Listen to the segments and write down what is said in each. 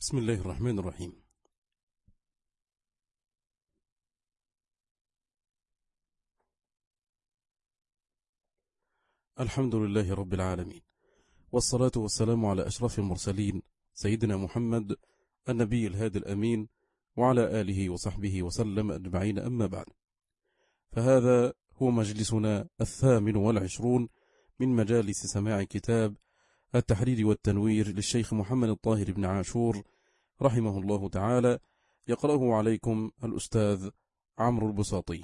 بسم الله الرحمن الرحيم. الحمد لله رب العالمين، والصلاة والسلام على أشرف المرسلين سيدنا محمد النبي الهادي الأمين وعلى آله وصحبه وسلم أجمعين، أما بعد، فهذا هو مجلسنا 28 من مجالس سماع كتاب التحرير والتنوير للشيخ محمد الطاهر بن عاشور رحمه الله تعالى، يقرأه عليكم الأستاذ عمرو البساطي.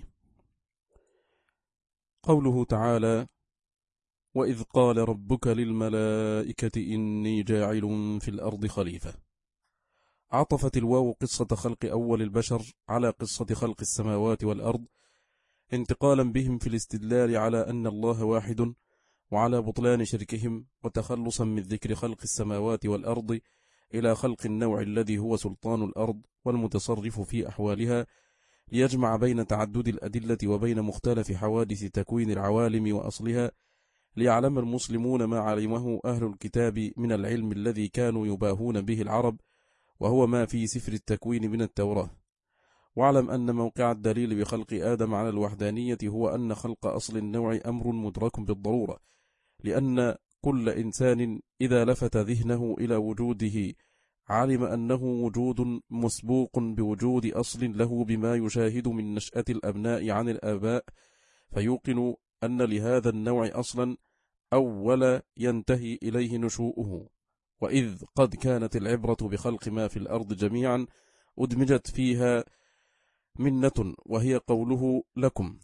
قوله تعالى: وإذ قال ربك للملائكة إني جاعل في الأرض خليفة. عطفت الواو قصة خلق أول البشر على قصة خلق السماوات والأرض، انتقالا بهم في الاستدلال على أن الله واحد، وعلى بطلان شركهم، وتخلصا من ذكر خلق السماوات والأرض إلى خلق النوع الذي هو سلطان الأرض والمتصرف في أحوالها، ليجمع بين تعدد الأدلة وبين مختلف حوادث تكوين العوالم وأصلها، ليعلم المسلمون ما علمه أهل الكتاب من العلم الذي كانوا يباهون به العرب، وهو ما في سفر التكوين من التوراة. واعلم أن موقع الدليل بخلق آدم على الوحدانية هو أن خلق أصل النوع أمر مدرك بالضرورة، لأن كل إنسان إذا لفت ذهنه إلى وجوده علم أنه وجود مسبوق بوجود أصل له بما يشاهد من نشأة الأبناء عن الآباء، فيوقن أن لهذا النوع أصلا أول ينتهي إليه نشوؤه. وإذ قد كانت العبرة بخلق ما في الأرض جميعا أدمجت فيها منة، وهي قوله لكم،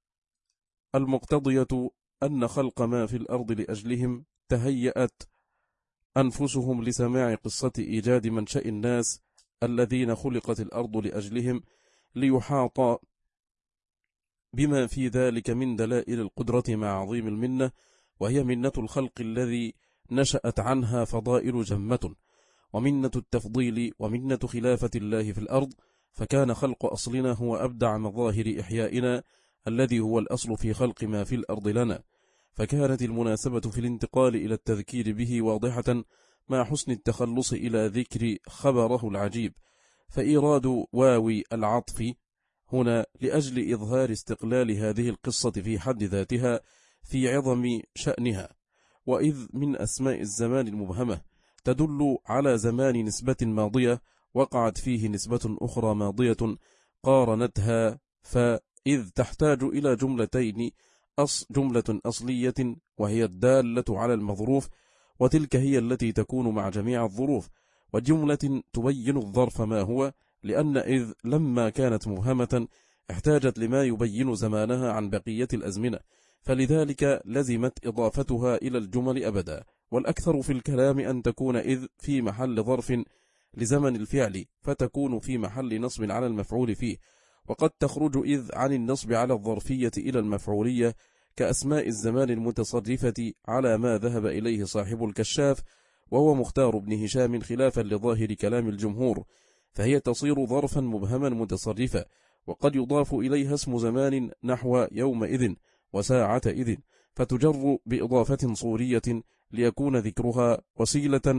المقتضية أن خلق ما في الأرض لأجلهم تهيأت أنفسهم لسماع قصة إيجاد منشأ الناس الذين خلقت الأرض لأجلهم، ليحاط بما في ذلك من دلائل القدرة مع عظيم المنة، وهي منة الخلق الذي نشأت عنها فضائل جمة، ومنة التفضيل، ومنة خلافة الله في الأرض، فكان خلق أصلنا هو أبدع مظاهر إحيائنا الذي هو الأصل في خلق ما في الأرض لنا، فكانت المناسبة في الانتقال إلى التذكير به واضحة مع حسن التخلص إلى ذكر خبره العجيب، فإيراد واوي العطف هنا لأجل إظهار استقلال هذه القصة في حد ذاتها في عظم شأنها. وإذ من أسماء الزمان المبهمة تدل على زمان نسبة ماضية وقعت فيه نسبة أخرى ماضية قارنتها، فإذ تحتاج إلى جملتين، جملة أصلية وهي الدالة على المظروف، وتلك هي التي تكون مع جميع الظروف، وجملة تبين الظرف ما هو، لأن إذ لما كانت مبهمة احتاجت لما يبين زمانها عن بقية الأزمنة، فلذلك لزمت إضافتها إلى الجمل أبدا. والأكثر في الكلام أن تكون إذ في محل ظرف لزمن الفعل، فتكون في محل نصب على المفعول فيه، وقد تخرج إذ عن النصب على الظرفية إلى المفعولية، كأسماء الزمان المتصرفة على ما ذهب إليه صاحب الكشاف، وهو مختار بن هشام خلافا لظاهر كلام الجمهور، فهي تصير ظرفا مبهما متصرفا، وقد يضاف إليها اسم زمان نحو يومئذ وساعة إذن، فتجر بإضافة صورية ليكون ذكرها وسيلة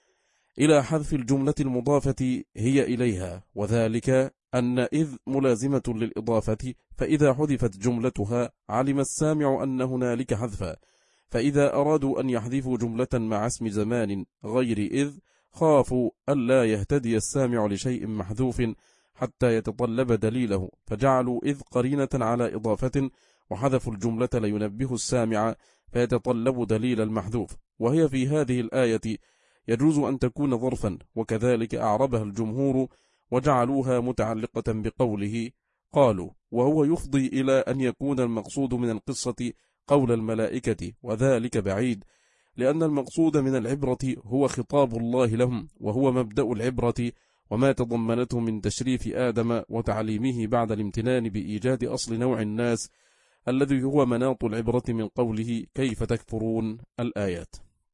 إلى حذف الجملة المضافة هي إليها، وذلك أن إذ ملازمة للإضافة، فإذا حذفت جملتها علم السامع أن هنالك حذفا، فإذا أرادوا أن يحذفوا جملة مع اسم زمان غير إذ خافوا ألا يهتدي السامع لشيء محذوف حتى يتطلب دليله، فجعلوا إذ قرينة على إضافة، وحذفوا الجملة لينبه السامع فيتطلب دليل المحذوف، وهي في هذه الآية يجوز أن تكون ظرفا، وكذلك أعربها الجمهور وجعلوها متعلقة بقوله قالوا، وهو يفضي إلى أن يكون المقصود من القصة قول الملائكة، وذلك بعيد، لأن المقصود من العبرة هو خطاب الله لهم، وهو مبدأ العبرة وما تضمنته من تشريف آدم وتعليمه بعد الامتنان بإيجاد أصل نوع الناس الذي هو مناط العبرة من قوله كيف تكفرون الآيات.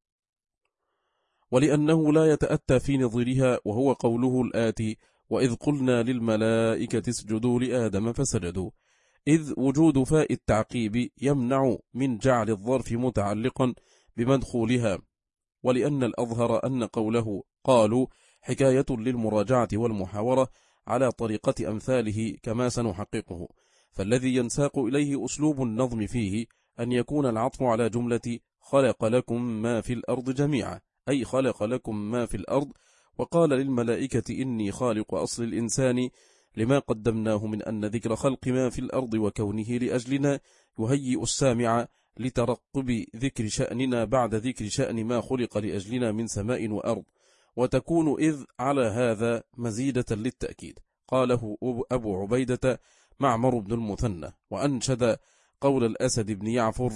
ولأنه لا يتأتى في نظيرها، وهو قوله الآتي وإذ قلنا للملائكة اسجدوا لآدم فسجدوا، إذ وجود فاء التعقيب يمنع من جعل الظرف متعلقا بمدخولها، ولأن الأظهر أن قوله قالوا حكاية للمراجعة والمحاورة على طريقة أمثاله كما سنحققه. فالذي ينساق إليه أسلوب النظم فيه أن يكون العطف على جملة خلق لكم ما في الأرض جميعا، أي خلق لكم ما في الأرض، وقال للملائكة إني خالق أصل الإنسان، لما قدمناه من أن ذكر خلق ما في الأرض وكونه لأجلنا يهيئ السامع لترقب ذكر شأننا بعد ذكر شأن ما خلق لأجلنا من سماء وأرض، وتكون إذ على هذا مزيدة للتأكيد. قاله أبو عبيدة معمر بن المثنى، وأنشد قول الأسد بن يعفر: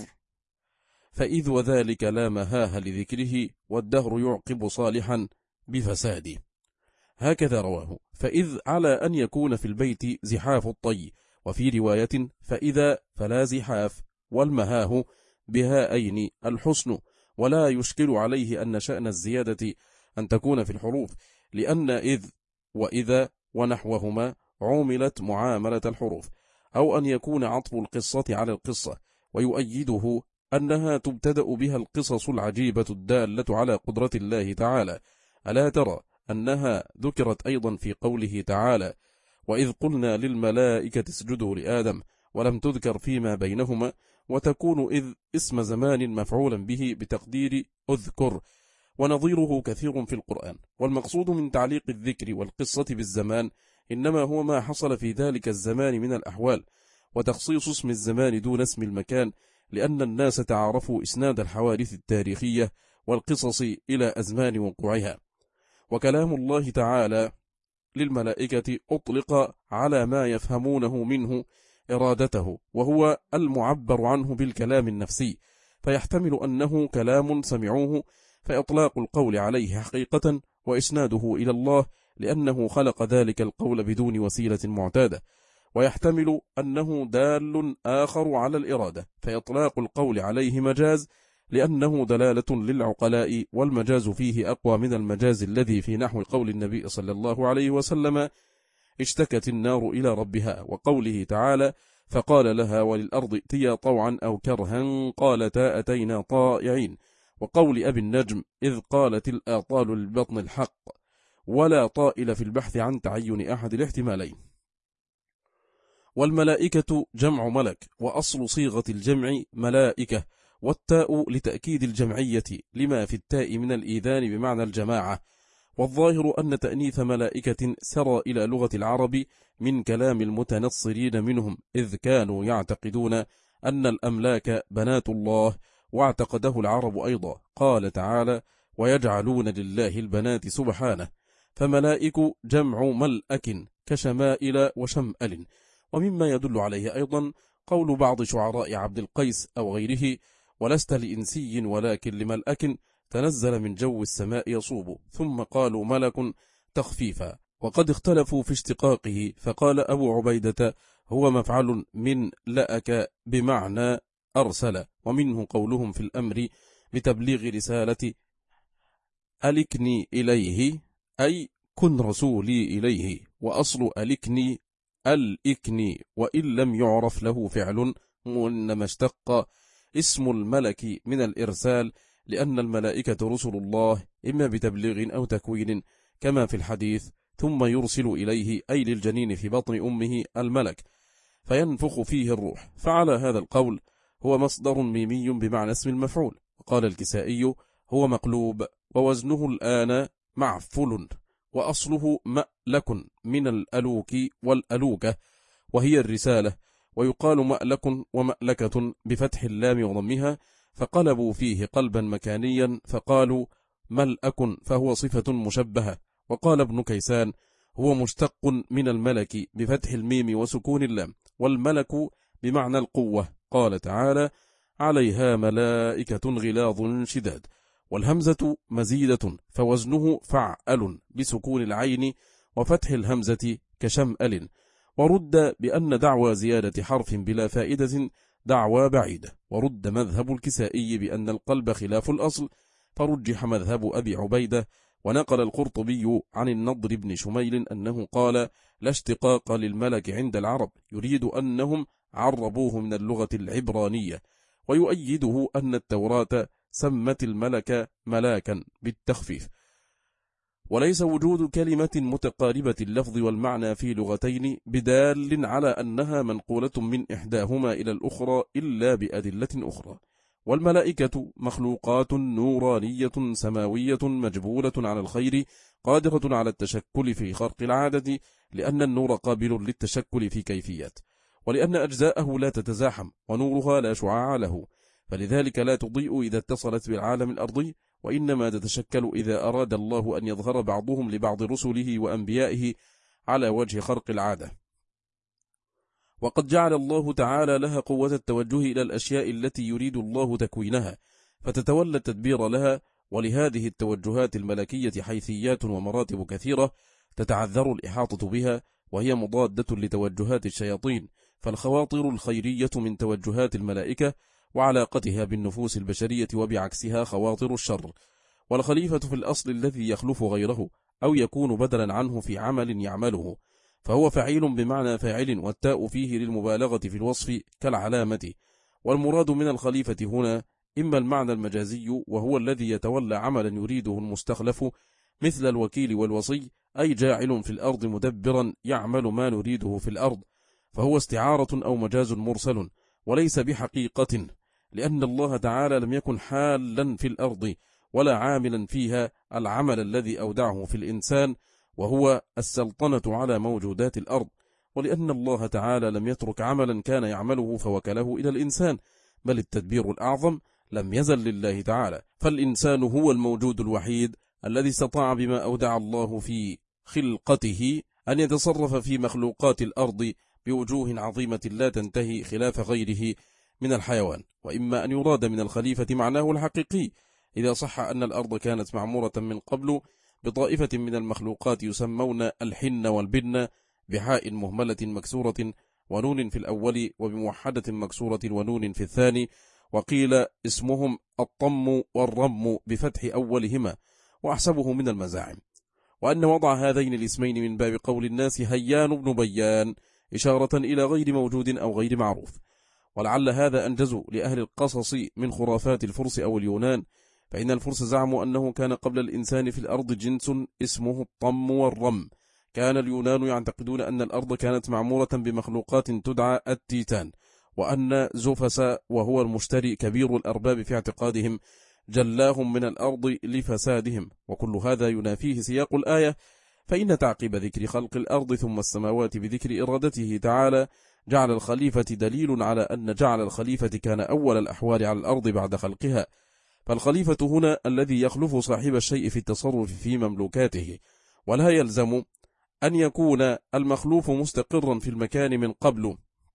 فإذ وذلك لا مهاه لذكره، والدهر يعقب صالحا بفساد. هكذا رواه. فإذ على أن يكون في البيت زحاف الطي، وفي رواية فإذا فلا زحاف، والمهاه بهاءين الحسن، ولا يشكل عليه أن شأن الزيادة أن تكون في الحروف، لأن إذ وإذا ونحوهما عوملت معاملة الحروف، أو أن يكون عطف القصة على القصة، ويؤيده أنها تبتدأ بها القصص العجيبة الدالة على قدرة الله تعالى. ألا ترى أنها ذكرت أيضا في قوله تعالى: وإذ قلنا للملائكة اسجدوا لآدم، ولم تذكر فيما بينهما، وتكون إذ اسم زمان مفعولا به بتقدير أذكر، ونظيره كثير في القرآن. والمقصود من تعليق الذكر والقصة بالزمان إنما هو ما حصل في ذلك الزمان من الأحوال، وتخصيص اسم الزمان دون اسم المكان، لأن الناس تعارفوا إسناد الحوادث التاريخية والقصص إلى أزمان وقوعها. وكلام الله تعالى للملائكة أطلق على ما يفهمونه منه إرادته، وهو المعبر عنه بالكلام النفسي، فيحتمل أنه كلام سمعوه، فإطلاق القول عليه حقيقة وإسناده إلى الله، لأنه خلق ذلك القول بدون وسيلة معتادة. ويحتمل أنه دال آخر على الإرادة، فإطلاق القول عليه مجاز، لأنه دلالة للعقلاء، والمجاز فيه أقوى من المجاز الذي في نحو قول النبي صلى الله عليه وسلم: اشتكت النار إلى ربها، وقوله تعالى: فقال لها وللأرض ائتيا طوعا أو كرها قالتا أتينا طائعين، وقول أبي النجم: إذ قالت الآطال للبطن الحق، ولا طائل في البحث عن تعين أحد الاحتمالين. والملائكة جمع ملك، وأصل صيغة الجمع ملائكة، والتاء لتأكيد الجمعية لما في التاء من الإيذان بمعنى الجماعة. والظاهر أن تأنيث ملائكة سرى إلى لغة العرب من كلام المتنصرين منهم، إذ كانوا يعتقدون أن الأملاك بنات الله، واعتقده العرب أيضا. قال تعالى: ويجعلون لله البنات سبحانه. فملائك جمع ملأك كشمائل وشمأل. ومما يدل عليه أيضا قول بعض شعراء عبد القيس أو غيره: ولست لإنسي ولكن لملأك، تنزل من جو السماء يصوب. ثم قالوا ملك تخفيفا. وقد اختلفوا في اشتقاقه، فقال أبو عبيدة: هو مفعل من لأك بمعنى أرسل. ومنه قولهم في الأمر بتبليغ رسالة: ألكني إليه، أي كن رسولي إليه. وأصل ألكني الإكني، وإن لم يعرف له فعل، وإنما اشتق اسم الملك من الإرسال، لأن الملائكة رسل الله، إما بتبليغ أو تكوين، كما في الحديث: ثم يرسل إليه، أي للجنين في بطن أمه الملك، فينفخ فيه الروح. فعلى هذا القول هو مصدر ميمي بمعنى اسم المفعول. وقال الكسائي: هو مقلوب، ووزنه الآن معفل، وأصله مألك من الألوك والألوكة، وهي الرسالة. ويقال مألك ومألكة بفتح اللام وضمها، فقلبوا فيه قلبا مكانيا، فقالوا ملأك، فهو صفة مشبهة. وقال ابن كيسان: هو مشتق من الملك بفتح الميم وسكون اللام، والملك بمعنى القوة. قال تعالى: عليها ملائكة غلاظ شداد. والهمزة مزيدة، فوزنه فعل بسكون العين وفتح الهمزة كشمأل. ورد بأن دعوى زيادة حرف بلا فائدة دعوى بعيدة. ورد مذهب الكسائي بأن القلب خلاف الأصل، فرجح مذهب أبي عبيدة. ونقل القرطبي عن النضر بن شميل أنه قال: لا اشتقاق للملك عند العرب، يريد أنهم عربوه من اللغة العبرانية. ويؤيده أن التوراة سمت الملك ملاكا بالتخفيف. وليس وجود كلمة متقاربة اللفظ والمعنى في لغتين بدال على أنها منقولة من إحداهما إلى الأخرى إلا بأدلة أخرى. والملائكة مخلوقات نورانية سماوية مجبولة على الخير قادرة على التشكل في خرق العادة، لأن النور قابل للتشكل في كيفيات، ولأن أجزاءه لا تتزاحم ونورها لا شعاع له، فلذلك لا تضيء إذا اتصلت بالعالم الأرضي، وإنما تتشكل إذا أراد الله أن يظهر بعضهم لبعض رسله وأنبيائه على وجه خرق العادة. وقد جعل الله تعالى لها قوة التوجه إلى الأشياء التي يريد الله تكوينها، فتتولى التدبير لها. ولهذه التوجهات الملكية حيثيات ومراتب كثيرة تتعذر الإحاطة بها، وهي مضادة لتوجهات الشياطين، فالخواطر الخيرية من توجهات الملائكة وعلاقتها بالنفوس البشرية، وبعكسها خواطر الشر. والخليفة في الأصل الذي يخلف غيره أو يكون بدلا عنه في عمل يعمله، فهو فعيل بمعنى فاعل، والتاء فيه للمبالغة في الوصف كالعلامة. والمراد من الخليفة هنا إما المعنى المجازي، وهو الذي يتولى عملا يريده المستخلف، مثل الوكيل والوصي، أي جاعل في الأرض مدبرا يعمل ما نريده في الأرض، فهو استعارة أو مجاز مرسل وليس بحقيقة، لأن الله تعالى لم يكن حالا في الأرض ولا عاملا فيها العمل الذي أودعه في الإنسان، وهو السلطنة على موجودات الأرض، ولأن الله تعالى لم يترك عملا كان يعمله فوكله إلى الإنسان، بل التدبير الأعظم لم يزل لله تعالى، فالإنسان هو الموجود الوحيد الذي استطاع بما أودع الله في خلقته أن يتصرف في مخلوقات الأرض بوجوه عظيمة لا تنتهي، خلاف غيره من الحيوان. وإما أن يراد من الخليفة معناه الحقيقي، إذا صح أن الأرض كانت معمورة من قبل بطائفة من المخلوقات يسمون الحن والبن، بحاء مهملة مكسورة ونون في الأول، وبموحدة مكسورة ونون في الثاني، وقيل اسمهم الطم والرم بفتح أولهما، وأحسبه من المزاعم. وأن وضع هذين الاسمين من باب قول الناس هيان بن بيان، إشارة إلى غير موجود أو غير معروف. ولعل هذا أنجز لأهل القصص من خرافات الفرس أو اليونان، فإن الفرس زعموا أنه كان قبل الإنسان في الأرض جنس اسمه الطم والرم. كان اليونان يعتقدون أن الأرض كانت معمورة بمخلوقات تدعى التيتان، وأن زوفس وهو المشتري كبير الأرباب في اعتقادهم جلاهم من الأرض لفسادهم، وكل هذا ينافيه سياق الآية، فإن تعقيب ذكر خلق الأرض ثم السماوات بذكر إرادته تعالى جعل الخليفة دليل على أن جعل الخليفة كان أول الأحوال على الأرض بعد خلقها. فالخليفة هنا الذي يخلف صاحب الشيء في التصرف في مملوكاته، ولا يلزم أن يكون المخلوف مستقرا في المكان من قبل.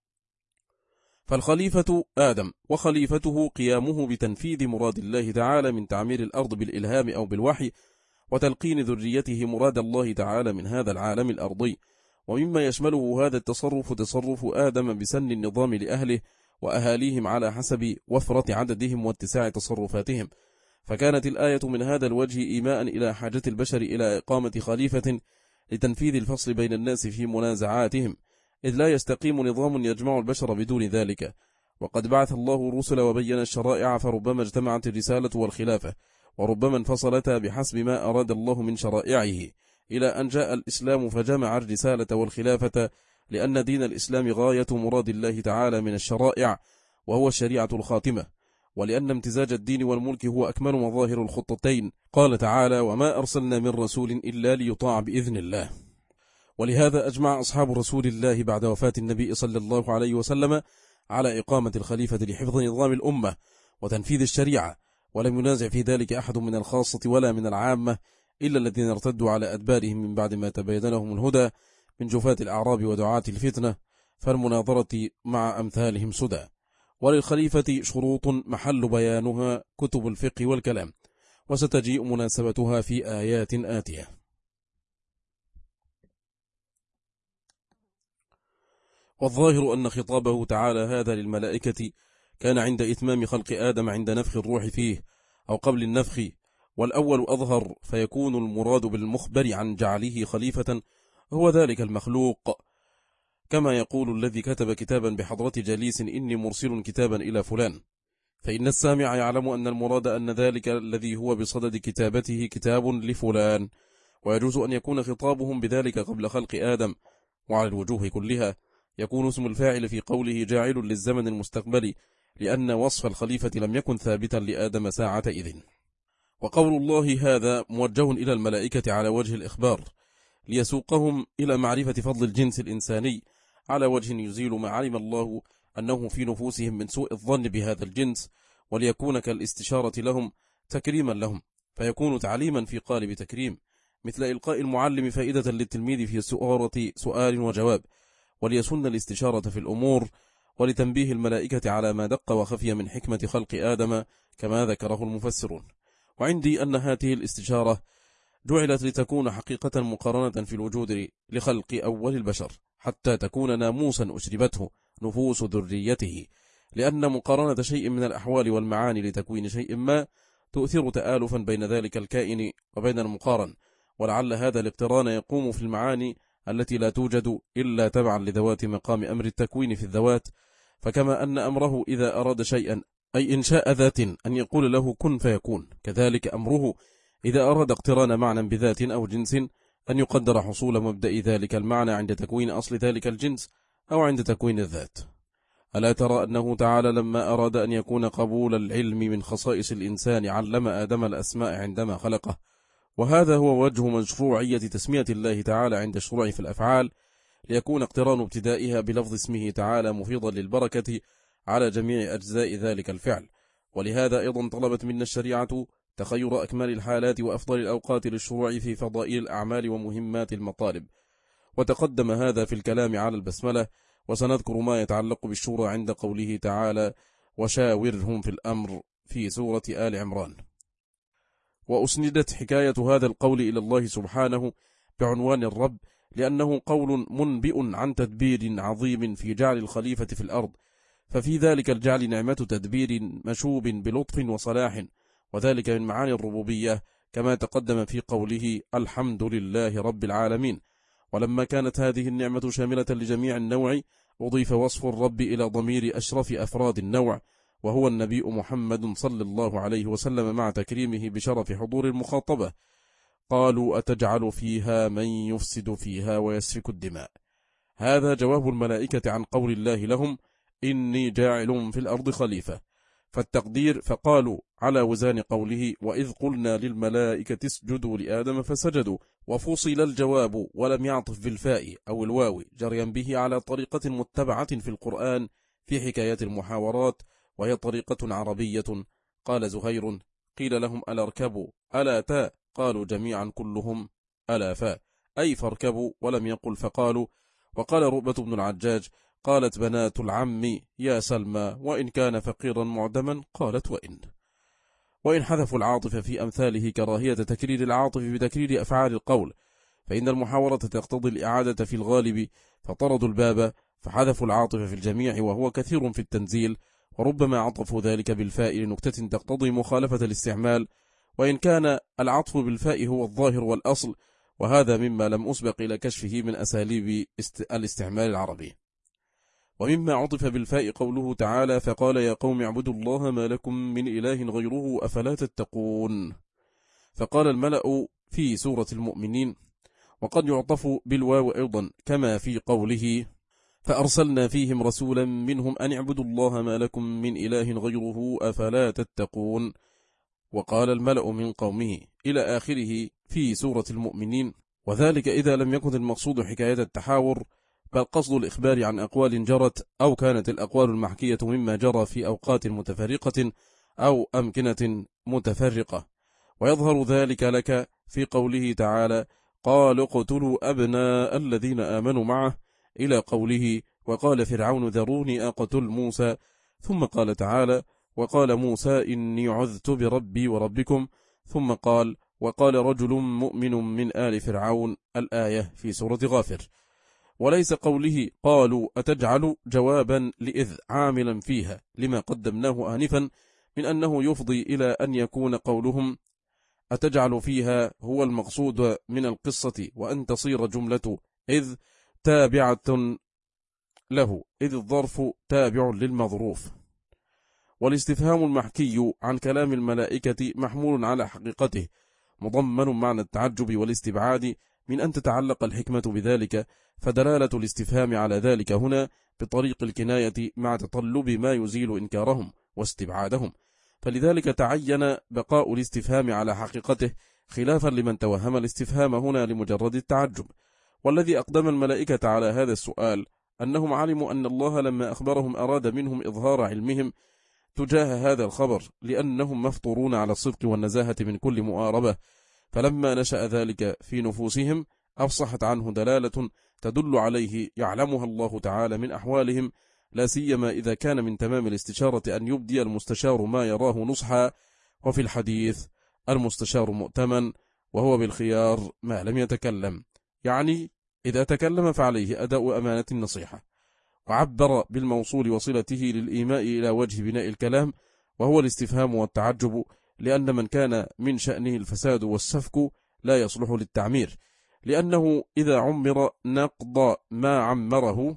فالخليفة آدم، وخليفته قيامه بتنفيذ مراد الله تعالى من تعمير الأرض بالإلهام أو بالوحي، وتلقين ذريته مراد الله تعالى من هذا العالم الأرضي. ومما يشمله هذا التصرف تصرف آدم بسن النظام لأهله وأهاليهم على حسب وفرة عددهم واتساع تصرفاتهم. فكانت الآية من هذا الوجه إيماء إلى حاجة البشر إلى إقامة خليفة لتنفيذ الفصل بين الناس في منازعاتهم، إذ لا يستقيم نظام يجمع البشر بدون ذلك. وقد بعث الله الرسل وبين الشرائع، فربما اجتمعت الرسالة والخلافة، وربما انفصلتا بحسب ما أراد الله من شرائعه، إلى أن جاء الإسلام فجمع الرسالة والخلافة، لأن دين الإسلام غاية مراد الله تعالى من الشرائع، وهو الشريعة الخاتمة، ولأن امتزاج الدين والملك هو أكمل مظاهر الخطتين. قال تعالى: وما أرسلنا من رسول إلا ليطاع بإذن الله. ولهذا أجمع أصحاب رسول الله بعد وفاة النبي صلى الله عليه وسلم على إقامة الخليفة لحفظ نظام الأمة وتنفيذ الشريعة، ولم ينازع في ذلك أحد من الخاصة ولا من العامة، إلا الذين ارتدوا على أدبارهم من بعد ما تبين لهم الهدى من جفاة الأعراب ودعاة الفتنة، فالمناظرة مع أمثالهم سدى. وللخليفة شروط محل بيانها كتب الفقه والكلام، وستجيء مناسبتها في آيات آتية. والظاهر أن خطابه تعالى هذا للملائكة كان عند إتمام خلق آدم عند نفخ الروح فيه أو قبل النفخ، والأول أظهر، فيكون المراد بالمخبر عن جعله خليفة هو ذلك المخلوق، كما يقول الذي كتب كتابا بحضرة جليس: إني مرسل كتابا إلى فلان، فإن السامع يعلم أن المراد أن ذلك الذي هو بصدد كتابته كتاب لفلان، ويجوز أن يكون خطابهم بذلك قبل خلق آدم. وعلى الوجوه كلها يكون اسم الفاعل في قوله جاعل للزمن المستقبلي، لأن وصف الخليفة لم يكن ثابتا لآدم ساعة إذن. وقول الله هذا موجه إلى الملائكة على وجه الإخبار، ليسوقهم إلى معرفة فضل الجنس الإنساني على وجه يزيل ما علم الله أنه في نفوسهم من سوء الظن بهذا الجنس، وليكون كالاستشارة لهم تكريما لهم، فيكون تعليما في قالب تكريم، مثل إلقاء المعلم فائدة للتلميذ في سؤارة سؤال وجواب، وليسن الاستشارة في الأمور، ولتنبيه الملائكة على ما دق وخفي من حكمة خلق آدم كما ذكره المفسرون. وعندي أن هذه الاستشارة جعلت لتكون حقيقة مقارنة في الوجود لخلق أول البشر، حتى تكون ناموسا أشربته نفوس ذريته، لأن مقارنة شيء من الأحوال والمعاني لتكوين شيء ما تؤثر تآلفا بين ذلك الكائن وبين المقارن، ولعل هذا الاقتران يقوم في المعاني التي لا توجد إلا تبعا لذوات مقام أمر التكوين في الذوات. فكما أن أمره إذا أراد شيئا أي إنشاء ذات أن يقول له كن فيكون، كذلك أمره إذا أراد اقتران معنى بذات أو جنس أن يقدر حصول مبدأ ذلك المعنى عند تكوين أصل ذلك الجنس أو عند تكوين الذات. ألا ترى أنه تعالى لما أراد أن يكون قبول العلم من خصائص الإنسان علم آدم الأسماء عندما خلقه، وهذا هو وجه مشروعية تسمية الله تعالى عند الشروع في الأفعال، ليكون اقتران ابتدائها بلفظ اسمه تعالى مفيضا للبركة على جميع أجزاء ذلك الفعل. ولهذا أيضا طلبت منا الشريعة تخير أكمل الحالات وأفضل الأوقات للشروع في فضائل الأعمال ومهمات المطالب، وتقدم هذا في الكلام على البسملة، وسنذكر ما يتعلق بالشورى عند قوله تعالى وشاورهم في الأمر في سورة آل عمران. وأسندت حكاية هذا القول إلى الله سبحانه بعنوان الرب، لأنه قول منبئ عن تدبير عظيم في جعل الخليفة في الأرض، ففي ذلك الجعل نعمة تدبير مشوب بلطف وصلاح، وذلك من معاني الربوبية كما تقدم في قوله الحمد لله رب العالمين. ولما كانت هذه النعمة شاملة لجميع النوع، أضيف وصف الرب إلى ضمير أشرف أفراد النوع، وهو النبي محمد صلى الله عليه وسلم، مع تكريمه بشرف حضور المخاطبة. قالوا أتجعل فيها من يفسد فيها ويسفك الدماء. هذا جواب الملائكة عن قول الله لهم إني جاعل في الأرض خليفة، فالتقدير فقالوا على وزان قوله وإذ قلنا للملائكة اسجدوا لآدم فسجدوا، وفصل الجواب ولم يعطف بالفاء أو الواو جريا به على طريقة متبعة في القرآن في حكايات المحاورات، وهي طريقة عربية. قال زهير قيل لهم ألا اركبوا ألا تا، قالوا جميعا كلهم ألا فا، أي فاركبوا، ولم يقل فقالوا. وقال رؤبة بن العجاج قالت بنات العم يا سلمى وإن كان فقيرا معدما، قالت وإن حذفوا العاطف في أمثاله كراهية تكرير العاطف بتكرير أفعال القول، فإن المحاورة تقتضي الإعادة في الغالب، فطردوا الباب فحذفوا العاطف في الجميع وهو كثير في التنزيل، وربما عطفوا ذلك بالفاء لنكتة تقتضي مخالفة الاستعمال، وإن كان العطف بالفاء هو الظاهر والأصل، وهذا مما لم أسبق إلى كشفه من أساليب الاستعمال العربي. ومما عطف بالفاء قوله تعالى فقال يا قوم اعبدوا الله ما لكم من إله غيره أفلا تتقون، فقال الملأ في سورة المؤمنين. وقد يعطف بالواو أيضا كما في قوله فأرسلنا فيهم رسولا منهم أن اعبدوا الله ما لكم من إله غيره أفلا تتقون، وقال الملأ من قومه إلى آخره في سورة المؤمنين. وذلك إذا لم يكن المقصود حكاية التحاور، بل قصد الإخبار عن أقوال جرت، أو كانت الأقوال المحكية مما جرى في أوقات متفرقة أو أمكنة متفرقة. ويظهر ذلك لك في قوله تعالى قالوا اقتلوا أبناء الذين آمنوا معه، إلى قوله وقال فرعون ذروني أقتل موسى، ثم قال تعالى وقال موسى إني عذت بربي وربكم، ثم قال وقال رجل مؤمن من آل فرعون، الآية في سورة غافر. وليس قوله قالوا أتجعل جوابا لإذ عاملا فيها لما قدمناه آنفا من أنه يفضي إلى أن يكون قولهم أتجعل فيها هو المقصود من القصة، وأن تصير جملة إذ تابعة له، إذ الظرف تابع للمظروف. والاستفهام المحكي عن كلام الملائكة محمول على حقيقته، مضمن معنى التعجب والاستبعاد من أن تتعلق الحكمة بذلك، فدلالة الاستفهام على ذلك هنا بطريق الكناية مع تطلب ما يزيل إنكارهم واستبعادهم، فلذلك تعين بقاء الاستفهام على حقيقته، خلافا لمن توهم الاستفهام هنا لمجرد التعجب. والذي أقدم الملائكة على هذا السؤال أنهم علموا أن الله لما أخبرهم أراد منهم إظهار علمهم تجاه هذا الخبر، لأنهم مفطورون على الصدق والنزاهة من كل مؤاربة، فلما نشأ ذلك في نفوسهم أفصحت عنه دلالة تدل عليه يعلمها الله تعالى من أحوالهم، لا سيما إذا كان من تمام الاستشارة أن يبدي المستشار ما يراه نصحا، وفي الحديث المستشار مؤتمن وهو بالخيار ما لم يتكلم، يعني إذا تكلم فعليه أداء أمانة النصيحة. وعبر بالموصول وصلته للإيماء إلى وجه بناء الكلام، وهو الاستفهام والتعجب، لأن من كان من شأنه الفساد والسفك لا يصلح للتعمير، لأنه إذا عمر نقض ما عمره،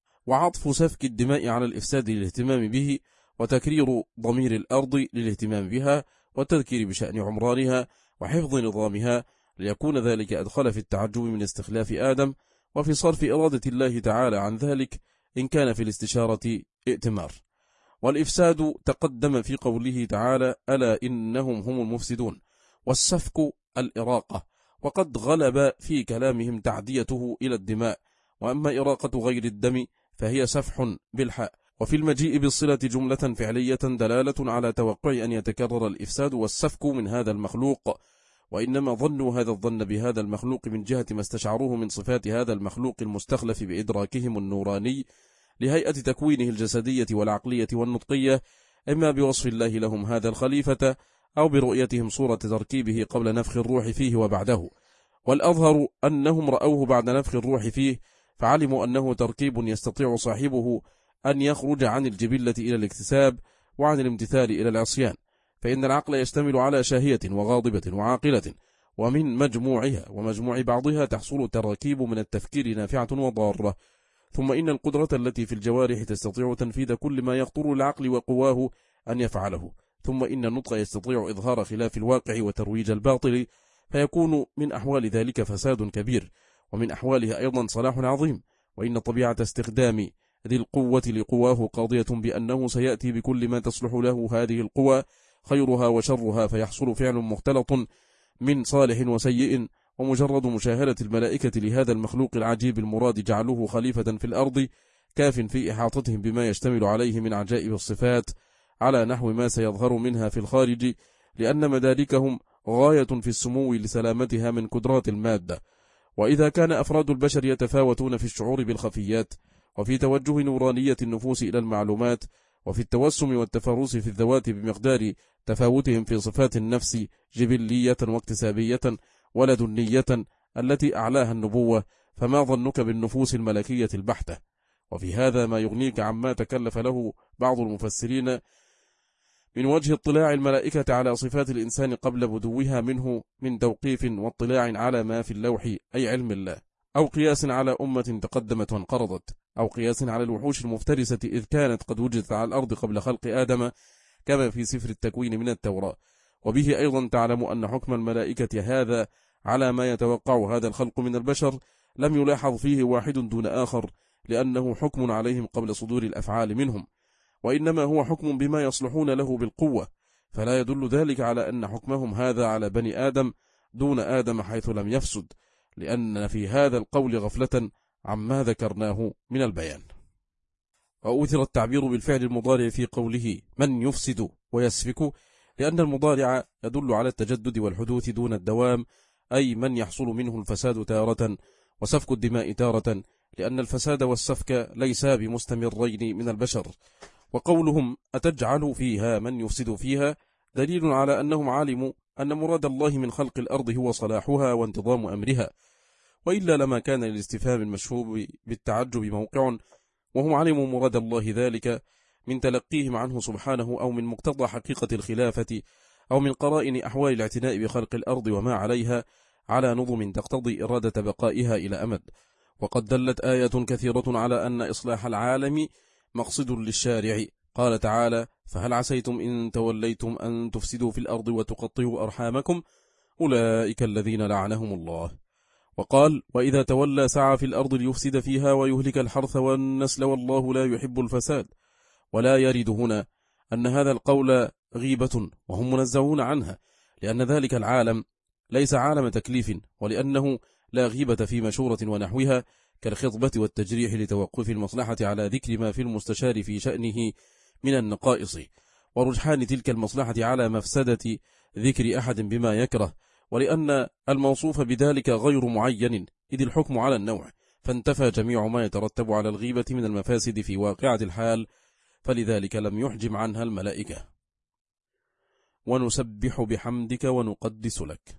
وعطف سفك الدماء على الإفساد للاهتمام به، وتكرير ضمير الأرض للاهتمام بها، والتذكير بشأن عمرانها وحفظ نظامها، ليكون ذلك أدخل في التعجب من استخلاف آدم، وفي صرف إرادة الله تعالى عن ذلك إن كان في الاستشارة ائتمار. والإفساد تقدم في قوله تعالى: ألا إنهم هم المفسدون، والسفك الإراقة، وقد غلب في كلامهم تعديته إلى الدماء، وأما إراقة غير الدم فهي سفح بالحاء. وفي المجيء بالصلة جملة فعلية دلالة على توقع أن يتكرر الإفساد والسفك من هذا المخلوق، وإنما ظنوا هذا الظن بهذا المخلوق من جهة ما استشعروه من صفات هذا المخلوق المستخلف بإدراكهم النوراني لهيئة تكوينه الجسدية والعقلية والنطقية، إما بوصف الله لهم هذا الخليفة، أو برؤيتهم صورة تركيبه قبل نفخ الروح فيه وبعده. والأظهر أنهم رأوه بعد نفخ الروح فيه، فعلموا أنه تركيب يستطيع صاحبه أن يخرج عن الجبلة إلى الاكتساب، وعن الامتثال إلى العصيان، فإن العقل يشتمل على شاهية وغاضبة وعاقلة، ومن مجموعها ومجموع بعضها تحصل التراكيب من التفكير نافعة وضارة. ثم إن القدرة التي في الجوارح تستطيع تنفيذ كل ما يخطر العقل وقواه أن يفعله. ثم إن النطق يستطيع إظهار خلاف الواقع وترويج الباطل، فيكون من أحوال ذلك فساد كبير، ومن أحوالها أيضا صلاح عظيم. وإن طبيعة استخدام ذي القوة لقواه قاضية بأنه سيأتي بكل ما تصلح له هذه القوى، خيرها وشرها، فيحصل فعل مختلط من صالح وسيء. ومجرد مشاهدة الملائكة لهذا المخلوق العجيب المراد جعلوه خليفة في الأرض كاف في إحاطتهم بما يشتمل عليه من عجائب الصفات، على نحو ما سيظهر منها في الخارج، لأن مداركهم غاية في السمو لسلامتها من قدرات المادة. وإذا كان أفراد البشر يتفاوتون في الشعور بالخفيات، وفي توجه نورانية النفوس إلى المعلومات، وفي التوسم والتفرس في الذوات بمقدار تفاوتهم في صفات النفس جبلية واكتسابية ولدنية التي أعلاها النبوة، فما ظنك بالنفوس الملكية البحتة؟ وفي هذا ما يغنيك عما تكلف له بعض المفسرين من وجه اطلاع الملائكة على صفات الإنسان قبل بدوها منه من توقيف واطلاع على ما في اللوح أي علم الله، أو قياس على أمة تقدمت وانقرضت، أو قياس على الوحوش المفترسة إذ كانت قد وجدت على الأرض قبل خلق آدم كما في سفر التكوين من التوراة. وبه أيضا تعلم أن حكم الملائكة هذا على ما يتوقع هذا الخلق من البشر لم يلاحظ فيه واحد دون آخر، لأنه حكم عليهم قبل صدور الأفعال منهم، وإنما هو حكم بما يصلحون له بالقوة، فلا يدل ذلك على أن حكمهم هذا على بني آدم دون آدم حيث لم يفسد، لأن في هذا القول غفلة عما ذكرناه من البيان. وأوثر التعبير بالفعل المضارع في قوله من يفسد ويسفك، لأن المضارع يدل على التجدد والحدوث دون الدوام، أي من يحصل منه الفساد تارة وسفك الدماء تارة، لأن الفساد والسفك ليسا بمستمرين من البشر. وقولهم أتجعل فيها من يفسد فيها دليل على أنهم علموا أن مراد الله من خلق الأرض هو صلاحها وانتظام أمرها، وإلا لما كان للاستفهام المشهور بالتعجب موقع، وهم علموا مراد الله ذلك من تلقيهم عنه سبحانه، أو من مقتضى حقيقة الخلافة، أو من قرائن أحوال الاعتناء بخلق الأرض وما عليها على نظم تقتضي إرادة بقائها إلى أمد. وقد دلت آيات كثيرة على أن إصلاح العالم مقصد للشارع. قال تعالى: فهل عسيتم إن توليتم أن تفسدوا في الأرض وتقطعوا أرحامكم أولئك الذين لعنهم الله. وقال: وإذا تولى سعى في الأرض ليفسد فيها ويهلك الحرث والنسل والله لا يحب الفساد. ولا يرد هنا أن هذا القول غيبة وهم منزهون عنها، لأن ذلك العالم ليس عالم تكليف، ولأنه لا غيبة في مشورة ونحوها كالخطبة والتجريح لتوقف المصلحة على ذكر ما في المستشار في شأنه من النقائص، ورجحان تلك المصلحة على مفسدة ذكر أحد بما يكره، ولأن الموصوف بذلك غير معين، إذ الحكم على النوع، فانتفى جميع ما يترتب على الغيبة من المفاسد في واقعة الحال، فلذلك لم يحجم عنها الملائكة. ونسبح بحمدك ونقدس لك.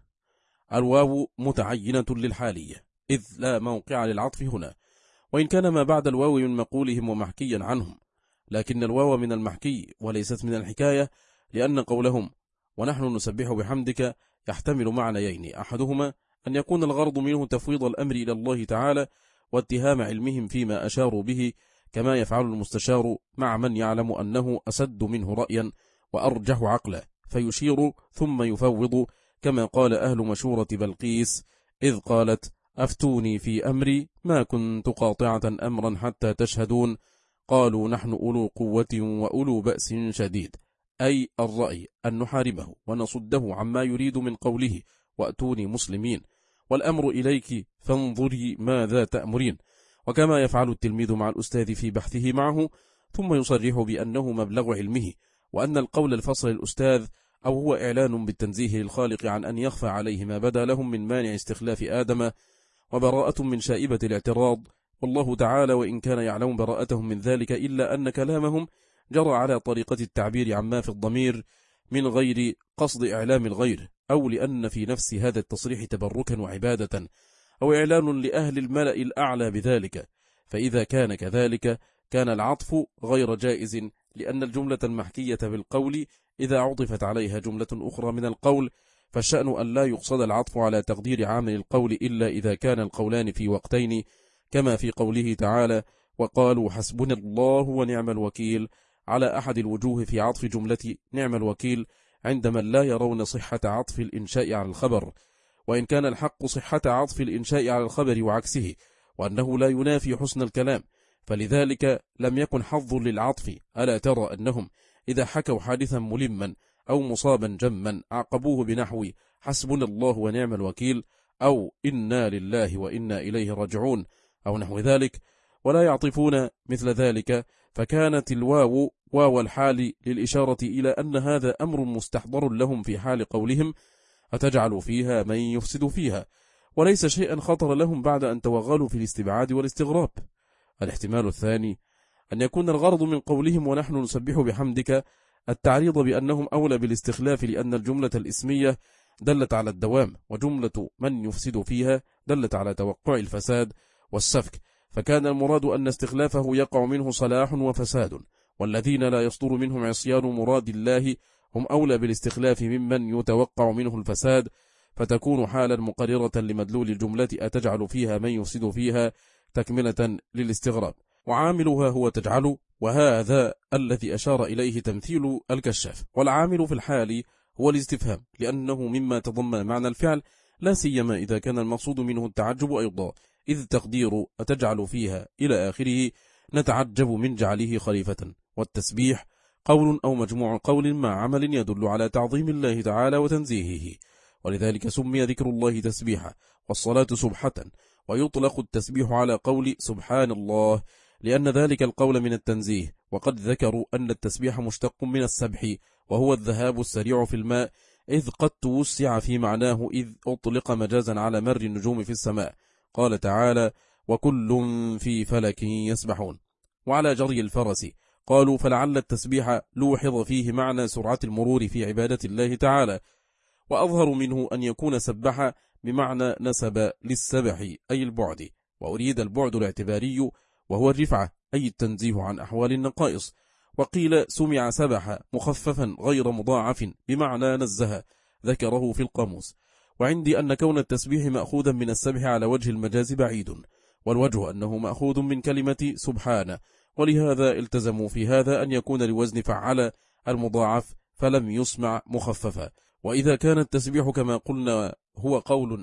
الواو متعينة للحالية، إذ لا موقع للعطف هنا، وإن كان ما بعد الواو من مقولهم ومحكيا عنهم، لكن الواو من المحكي وليست من الحكاية، لأن قولهم ونحن نسبح بحمدك يحتمل معنيين: أحدهما أن يكون الغرض منه تفويض الأمر إلى الله تعالى واتهام علمهم فيما أشاروا به، كما يفعل المستشار مع من يعلم أنه أسد منه رأيا وأرجح عقلا، فيشير ثم يفوض، كما قال أهل مشورة بلقيس إذ قالت: أفتوني في أمري ما كنت قاطعة أمرا حتى تشهدون، قالوا نحن أولو قوة وأولو بأس شديد، أي الرأي أن نحاربه ونصده عما يريد من قوله وأتوني مسلمين، والأمر إليك فانظري ماذا تأمرين. وكما يفعل التلميذ مع الأستاذ في بحثه معه، ثم يصرح بأنه مبلغ علمه، وأن القول الفصل الأستاذ أو هو إعلان بالتنزيه للخالق عن أن يخفى عليه ما بدا لهم من مانع استخلاف آدم، وبراءة من شائبة الاعتراض، والله تعالى وإن كان يعلم براءتهم من ذلك، إلا أن كلامهم جرى على طريقة التعبير عما في الضمير من غير قصد إعلام الغير، أو لأن في نفس هذا التصريح تبركا وعبادة، أو إعلان لأهل الملأ الأعلى بذلك. فإذا كان كذلك كان العطف غير جائز، لأن الجملة المحكية بالقول إذا عطفت عليها جملة أخرى من القول، فالشأن أن لا يقصد العطف على تقدير عامل القول إلا إذا كان القولان في وقتين، كما في قوله تعالى: وقالوا حسبنا الله ونعم الوكيل، على أحد الوجوه في عطف جملة نعم الوكيل عندما لا يرون صحة عطف الإنشاء على الخبر، وإن كان الحق صحة عطف الإنشاء على الخبر وعكسه، وأنه لا ينافي حسن الكلام، فلذلك لم يكن حظ للعطف. ألا ترى أنهم إذا حكوا حادثا ملما أو مصابا جما عقبوه بنحو حسبنا الله ونعم الوكيل، أو إنا لله وإنا إليه راجعون، أو نحو ذلك، ولا يعطفون مثل ذلك، فكانت الواو واو الحال للإشارة إلى أن هذا أمر مستحضر لهم في حال قولهم أتجعل فيها من يفسد فيها، وليس شيئا خطر لهم بعد أن توغلوا في الاستبعاد والاستغراب. الاحتمال الثاني أن يكون الغرض من قولهم ونحن نسبح بحمدك التعريض بأنهم أولى بالاستخلاف، لأن الجملة الإسمية دلت على الدوام، وجملة من يفسد فيها دلت على توقع الفساد والسفك، فكان المراد أن استخلافه يقع منه صلاح وفساد، والذين لا يصدر منهم عصيان مراد الله هم أولى بالاستخلاف ممن يتوقع منه الفساد، فتكون حالا مقررة لمدلول الجملة أتجعل فيها من يفسد فيها تكملة للاستغراب، وعاملها هو تجعل، وهذا الذي أشار إليه تمثيل الكشاف. والعامل في الحال هو الاستفهام، لأنه مما تضمن معنى الفعل، لا سيما إذا كان المقصود منه التعجب أيضا، إذ تقدير أتجعل فيها إلى آخره نتعجب من جعله خليفة. والتسبيح قول أو مجموع قول مع عمل يدل على تعظيم الله تعالى وتنزيهه، ولذلك سمي ذكر الله تسبيحا والصلاة سبحة، ويطلق التسبيح على قول سبحان الله، لأن ذلك القول من التنزيه. وقد ذكروا أن التسبيح مشتق من السبح، وهو الذهاب السريع في الماء، إذ قد توسع في معناه، إذ أطلق مجازا على مر النجوم في السماء. قال تعالى وكل في فلك يسبحون. وعلى جري الفرس قالوا فلعل التسبيح لوحظ فيه معنى سرعة المرور في عبادة الله تعالى، وأظهر منه أن يكون سبح بمعنى نسب للسبح أي البعد، وأريد البعد الاعتباري وهو الرفعة أي التنزيه عن أحوال النقائص. وقيل سمع سبح مخففا غير مضاعف بمعنى نزه، ذكره في القاموس. وعندي أن كون التسبيح مأخوذا من السبح على وجه المجاز بعيد، والوجه أنه مأخوذ من كلمة سبحانه، ولهذا التزموا في هذا أن يكون لوزن فعل المضاعف، فلم يسمع مخففا، وإذا كان التسبيح كما قلنا هو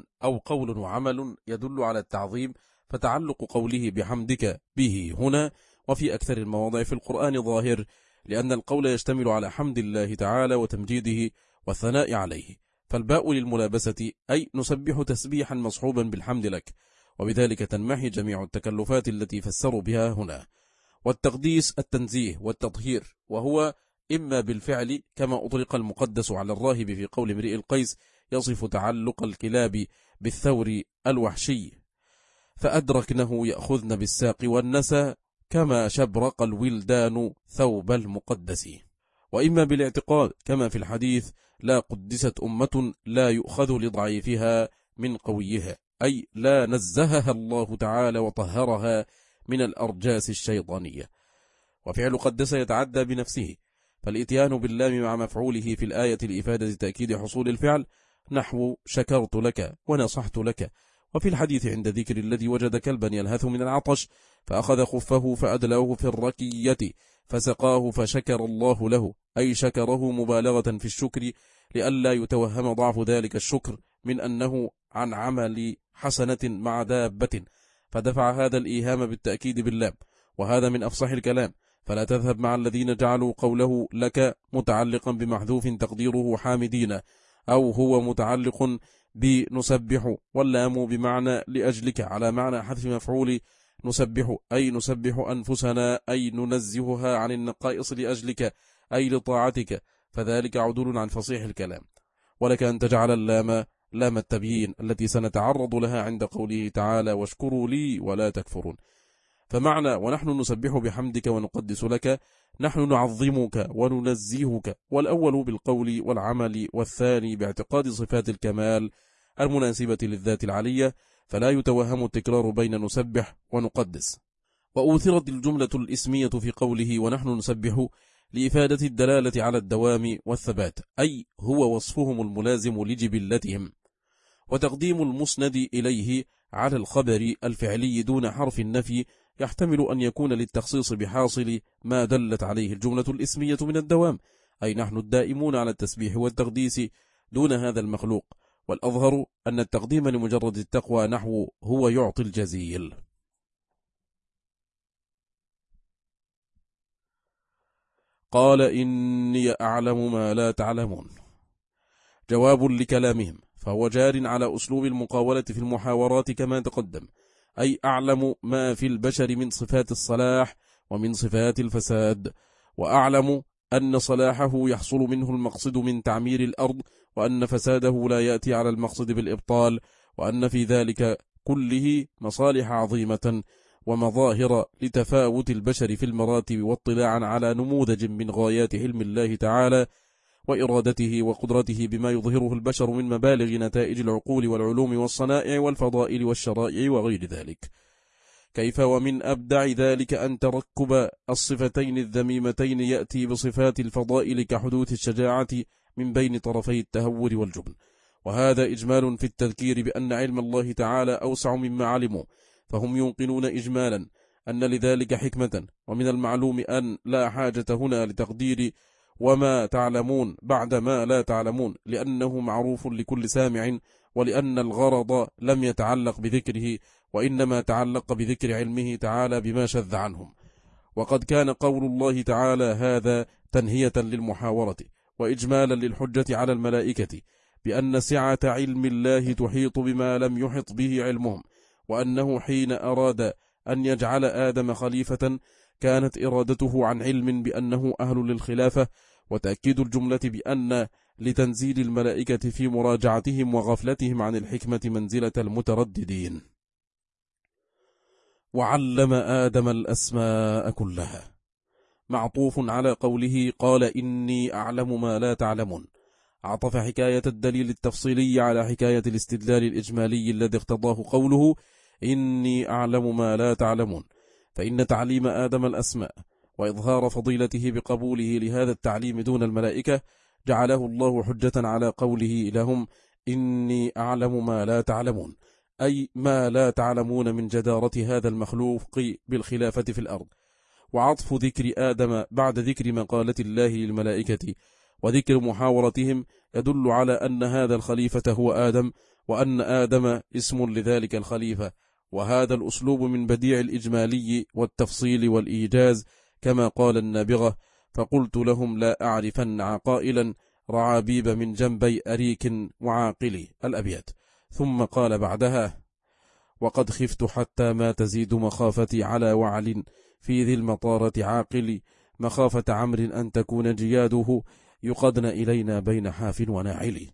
قول وعمل يدل على التعظيم، فتعلق قوله بحمدك به هنا وفي أكثر المواضع في القرآن ظاهر، لأن القول يشتمل على حمد الله تعالى وتمجيده والثناء عليه، فالباء للملابسة، أي نسبح تسبيحا مصحوبا بالحمد لك، وبذلك تنمحي جميع التكلفات التي فسروا بها هنا. والتقديس التنزيه والتطهير، وهو إما بالفعل كما أطلق المقدس على الراهب في قول امرئ القيس يصف تعلق الكلاب بالثور الوحشي، فأدركنه يأخذن بالساق والنسى كما شبرق الولدان ثوب المقدس. وإما بالاعتقاد كما في الحديث لا قدست أمة لا يؤخذ لضعيفها من قويها، أي لا نزهها الله تعالى وطهرها من الأرجاس الشيطانية. وفعل قدس يتعدى بنفسه، فالإتيان باللام مع مفعوله في الآية لإفادة تأكيد حصول الفعل، نحو شكرت لك ونصحت لك. وفي الحديث عند ذكر الذي وجد كلبا يلهث من العطش فأخذ خفه فأدلاه في الركية فسقاه فشكر الله له، أي شكره مبالغة في الشكر، لئلا يتوهم ضعف ذلك الشكر من أنه عن عمل حسنة مع دابة، فدفع هذا الإيهام بالتأكيد باللام، وهذا من أفصح الكلام، فلا تذهب مع الذين جعلوا قوله لك متعلقا بمحذوف تقديره حامدين، أو هو متعلق بنسبح، واللام بمعنى لأجلك على معنى حذف مفعول نسبح، أي نسبح أنفسنا، أي ننزهها عن النقائص لأجلك، أي لطاعتك، فذلك عدول عن فصيح الكلام. ولك أن تجعل اللام لام التبيين التي سنتعرض لها عند قوله تعالى واشكروا لي ولا تكفرون. فمعنى ونحن نسبح بحمدك ونقدس لك، نحن نعظمك وننزهك، والأول بالقول والعمل، والثاني باعتقاد صفات الكمال المناسبة للذات العلية، فلا يتوهم التكرار بين نسبح ونقدس. وأوثرت الجملة الإسمية في قوله ونحن نسبح لإفادة الدلالة على الدوام والثبات، أي هو وصفهم الملازم لجبلتهم، وتقديم المسند إليه على الخبر الفعلي دون حرف النفي يحتمل أن يكون للتخصيص بحاصل ما دلت عليه الجملة الإسمية من الدوام، أي نحن الدائمون على التسبيح والتقديس دون هذا المخلوق. والأظهر أن التقديم لمجرد التقوى نحو هو يعطي الجزيل. قال إني أعلم ما لا تعلمون، جواب لكلامهم، فهو جار على أسلوب المقاولة في المحاورات كما تقدم، أي أعلم ما في البشر من صفات الصلاح ومن صفات الفساد، وأعلم أن صلاحه يحصل منه المقصد من تعمير الأرض، وأن فساده لا يأتي على المقصد بالإبطال، وأن في ذلك كله مصالح عظيمة ومظاهر لتفاوت البشر في المراتب، واطلاعا على نموذج من غايات علم الله تعالى وإرادته وقدرته بما يظهره البشر من مبالغ نتائج العقول والعلوم والصنائع والفضائل والشرائع وغير ذلك. كيف ومن أبدع ذلك أن تركب الصفتين الذميمتين يأتي بصفات الفضائل كحدوث الشجاعة من بين طرفي التهور والجبن، وهذا إجمال في التذكير بأن علم الله تعالى أوسع مما علموا، فهم ينقلون إجمالا أن لذلك حكمة، ومن المعلوم أن لا حاجة هنا لتقدير وما تعلمون بعد ما لا تعلمون، لأنه معروف لكل سامع، ولأن الغرض لم يتعلق بذكره، وإنما تعلق بذكر علمه تعالى بما شذ عنهم. وقد كان قول الله تعالى هذا تنهية للمحاورة وإجمالا للحجة على الملائكة بأن سعة علم الله تحيط بما لم يحط به علمهم، وأنه حين أراد أن يجعل آدم خليفة كانت إرادته عن علم بأنه أهل للخلافة، وتأكيد الجملة بأن لتنزيل الملائكة في مراجعتهم وغفلتهم عن الحكمة منزلة المترددين. وعلم آدم الأسماء كلها، معطوف على قوله قال إني أعلم ما لا تعلمون، عطف حكاية الدليل التفصيلي على حكاية الاستدلال الإجمالي الذي اقتضاه قوله إني أعلم ما لا تعلمون، فإن تعليم آدم الأسماء وإظهار فضيلته بقبوله لهذا التعليم دون الملائكة جعله الله حجة على قوله لهم إني أعلم ما لا تعلمون، أي ما لا تعلمون من جدارة هذا المخلوق بالخلافة في الأرض. وعطف ذكر آدم بعد ذكر مقالة الله للملائكة وذكر محاورتهم يدل على أن هذا الخليفة هو آدم، وأن آدم اسم لذلك الخليفة. وهذا الأسلوب من بديع الإجمالي والتفصيل والإيجاز، كما قال النابغة: فقلت لهم لا أعرفن عقائلا رعابيب من جنبي أريك وعاقلي الأبيات. ثم قال بعدها: وقد خفت حتى ما تزيد مخافتي على وعل في ذي المطارة عاقلي، مخافة عمرو أن تكون جياده يقدن إلينا بين حاف وناعل.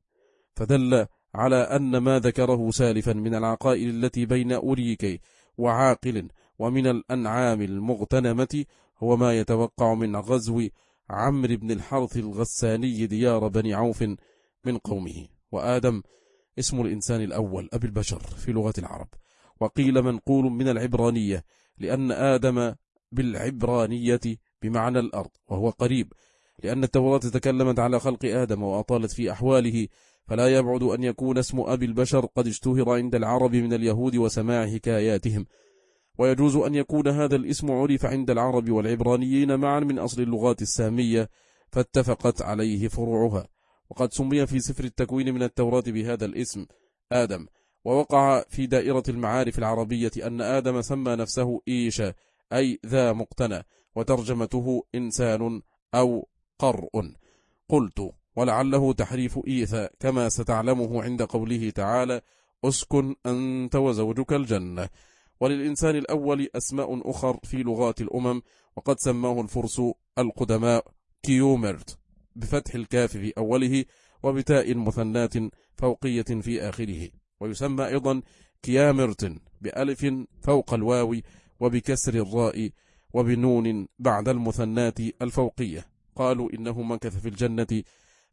فدل على أن ما ذكره سالفا من العقائل التي بين أريك وعاقل ومن الأنعام المغتنمة هو ما يتوقع من غزو عمرو بن الحرث الغساني ديار بني عوف من قومه. وآدم اسم الإنسان الأول أبي البشر في لغة العرب، وقيل منقول من العبرانية، لأن آدم بالعبرانية بمعنى الأرض، وهو قريب، لأن التوراة تكلمت على خلق آدم وأطالت في أحواله، فلا يبعد أن يكون اسم أبي البشر قد اشتهر عند العرب من اليهود وسماع حكاياتهم، ويجوز أن يكون هذا الاسم عرف عند العرب والعبرانيين معا من أصل اللغات السامية، فاتفقت عليه فروعها. وقد سمي في سفر التكوين من التوراة بهذا الاسم آدم. ووقع في دائرة المعارف العربية أن آدم سمى نفسه إيشا، أي ذا مقتنى، وترجمته إنسان أو قرء. قلت: ولعله تحريف إيثا، كما ستعلمه عند قوله تعالى: أسكن أنت وزوجك الجنة. وللإنسان الأول أسماء أخر في لغات الأمم، وقد سماه الفرس القدماء كيومرت بفتح الكاف في أوله وبتاء مثنات فوقية في آخره، ويسمى أيضا كيامرت بألف فوق الواو وبكسر الراء وبنون بعد المثنات الفوقية. قالوا إنه مكث في الجنة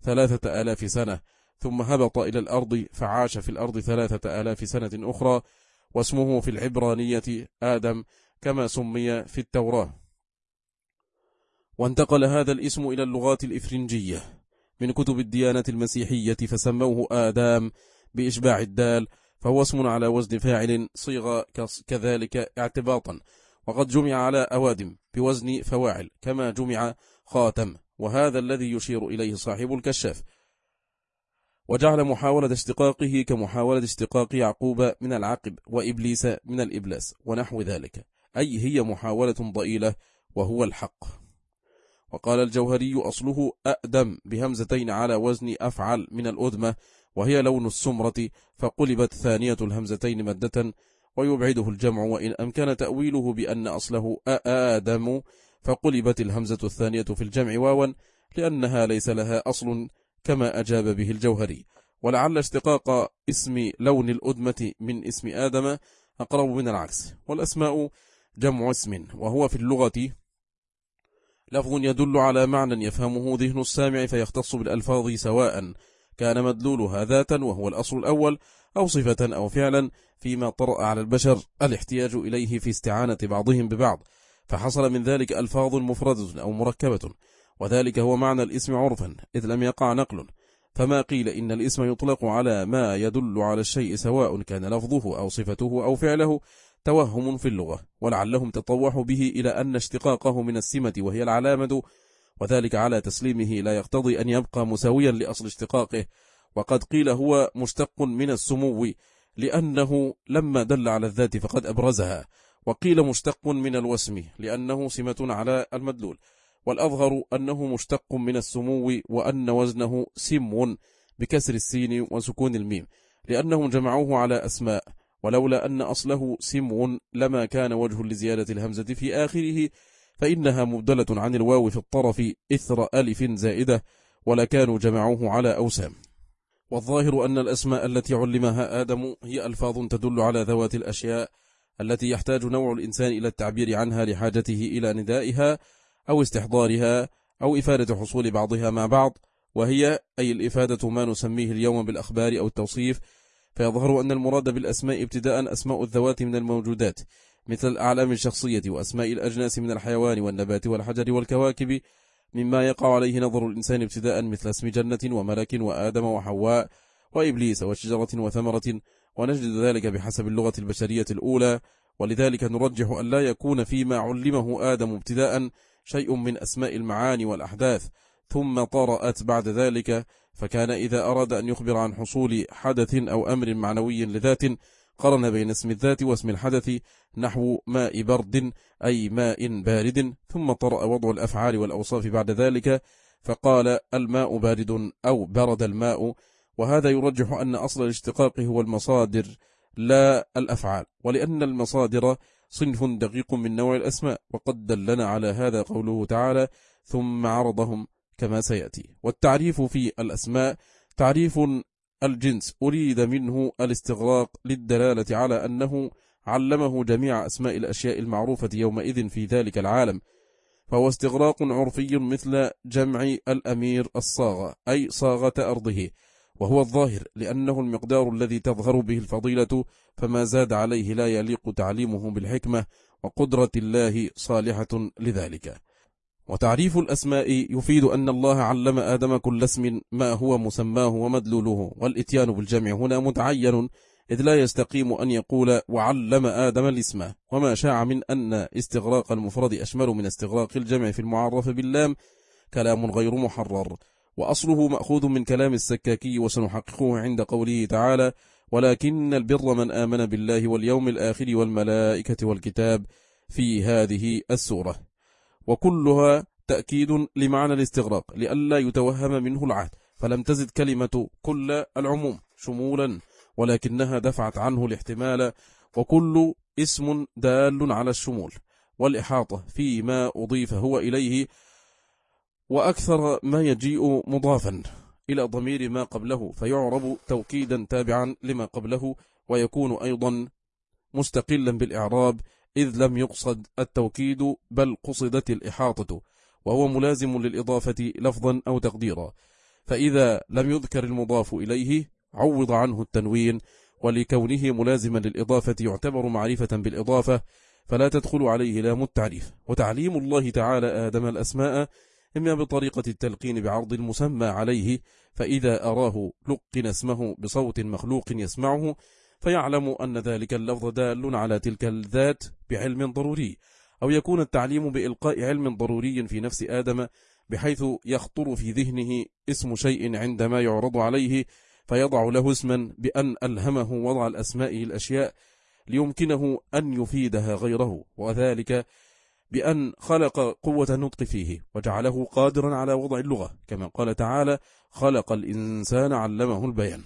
3000 سنة، ثم هبط إلى الأرض فعاش في الأرض 3000 سنة أخرى، واسمه في العبرانية آدم كما سمي في التوراة. وانتقل هذا الاسم إلى اللغات الإفرنجية من كتب الديانة المسيحية، فسموه آدم بإشباع الدال، فهو اسم على وزن فاعل صيغ كذلك اعتباطا. وقد جمع على أوادم بوزن فواعل، كما جمع خاتم، وهذا الذي يشير إليه صاحب الكشاف. وجعل محاولة اشتقاقه كمحاولة اشتقاق يعقوب من العقب وإبليس من الإبلاس ونحو ذلك، أي هي محاولة ضئيلة وهو الحق. وقال الجوهري: أصله أأدم بهمزتين على وزن أفعل من الأدمة، وهي لون السمرة، فقلبت ثانية الهمزتين مدة، ويبعده الجمع، وإن أمكن تأويله بأن أصله آدم، فقلبت الهمزة الثانية في الجمع واوا، لأنها ليس لها أصل، كما أجاب به الجوهري. ولعل اشتقاق اسم لون الأدمة من اسم آدم أقرب من العكس. والأسماء جمع اسم، وهو في اللغة لفظ يدل على معنى يفهمه ذهن السامع، فيختص بالألفاظ سواء كان مدلولها ذاتا وهو الأصل الأول، أو صفة أو فعلا، فيما طرأ على البشر الاحتياج إليه في استعانة بعضهم ببعض، فحصل من ذلك ألفاظ مفردة أو مركبة، وذلك هو معنى الاسم عرفا، إذ لم يقع نقل. فما قيل إن الاسم يطلق على ما يدل على الشيء سواء كان لفظه أو صفته أو فعله توهم في اللغة، ولعلهم تطوحوا به إلى أن اشتقاقه من السمة وهي العلامة، وذلك على تسليمه لا يقتضي أن يبقى مساويا لأصل اشتقاقه. وقد قيل هو مشتق من السمو لأنه لما دل على الذات فقد أبرزها، وقيل مشتق من الوسم لأنه سمة على المدلول، والأظهر أنه مشتق من السمو، وأن وزنه سم بكسر السين وسكون الميم، لأنهم جمعوه على أسماء، ولولا أن أصله سم لما كان وجه لزيادة الهمزة في آخره، فإنها مبدلة عن الواو في الطرف إثر ألف زائدة، ولكانوا جمعوه على أوسام. والظاهر أن الأسماء التي علمها آدم هي ألفاظ تدل على ذوات الأشياء التي يحتاج نوع الإنسان إلى التعبير عنها لحاجته إلى ندائها أو استحضارها أو إفادة حصول بعضها مع بعض، وهي أي الإفادة ما نسميه اليوم بالأخبار أو التوصيف. فيظهر أن المراد بالأسماء ابتداء أسماء الذوات من الموجودات، مثل الأعلام الشخصية وأسماء الأجناس من الحيوان والنبات والحجر والكواكب، مما يقع عليه نظر الإنسان ابتداء، مثل اسم جنة وملك وآدم وحواء وإبليس وشجرة وثمرة، ونجد ذلك بحسب اللغة البشرية الأولى. ولذلك نرجح أن لا يكون فيما علمه آدم ابتداء شيء من أسماء المعاني والأحداث، ثم طرأت بعد ذلك، فكان إذا أراد أن يخبر عن حصول حدث أو أمر معنوي لذات قرن بين اسم الذات واسم الحدث، نحو ماء برد أي ماء بارد، ثم طرأ وضع الأفعال والأوصاف بعد ذلك، فقال الماء بارد أو برد الماء. وهذا يرجح أن أصل الاشتقاق هو المصادر لا الأفعال، ولأن المصادر صنف دقيق من نوع الأسماء، وقد دلنا على هذا قوله تعالى ثم عرضهم كما سيأتي. والتعريف في الأسماء تعريف الجنس أريد منه الاستغراق للدلالة على أنه علمه جميع أسماء الأشياء المعروفة يومئذ في ذلك العالم، فهو استغراق عرفي مثل جمع الأمير الصاغة أي صاغة أرضه، وهو الظاهر لأنه المقدار الذي تظهر به الفضيلة، فما زاد عليه لا يليق تعليمه بالحكمة، وقدرة الله صالحة لذلك. وتعريف الأسماء يفيد أن الله علم آدم كل اسم ما هو مسماه ومدلوله، والإتيان بالجمع هنا متعين، إذ لا يستقيم أن يقول وعلم آدم الاسم، وما شاع من أن استغراق المفرد أشمل من استغراق الجمع في المعرف باللام كلام غير محرر، وأصله مأخوذ من كلام السكاكي، وسنحققه عند قوله تعالى ولكن البر من آمن بالله واليوم الآخر والملائكة والكتاب في هذه السورة، وكلها تأكيد لمعنى الاستغراق لئلا يتوهم منه العهد، فلم تزد كلمة كل العموم شمولا، ولكنها دفعت عنه الاحتمال، وكل اسم دال على الشمول والإحاطة فيما أضيف هو إليه، وأكثر ما يجيء مضافا إلى ضمير ما قبله فيعرب توكيدا تابعا لما قبله، ويكون أيضا مستقلا بالإعراب إذ لم يقصد التوكيد بل قصدت الإحاطة، وهو ملازم للإضافة لفظا أو تقديرا، فإذا لم يذكر المضاف إليه عوض عنه التنوين، ولكونه ملازما للإضافة يعتبر معرفة بالإضافة، فلا تدخل عليه لام التعريف. وتعليم الله تعالى آدم الأسماء إما بطريقة التلقين بعرض المسمى عليه، فإذا أراه لقن اسمه بصوت مخلوق يسمعه فيعلم أن ذلك اللفظ دال على تلك الذات بعلم ضروري، أو يكون التعليم بإلقاء علم ضروري في نفس آدم بحيث يخطر في ذهنه اسم شيء عندما يعرض عليه، فيضع له اسما بأن ألهمه وضع الأسماء الأشياء ليمكنه أن يفيدها غيره، وذلك بأن خلق قوة النطق فيه وجعله قادرا على وضع اللغة، كما قال تعالى خلق الإنسان علمه البيان.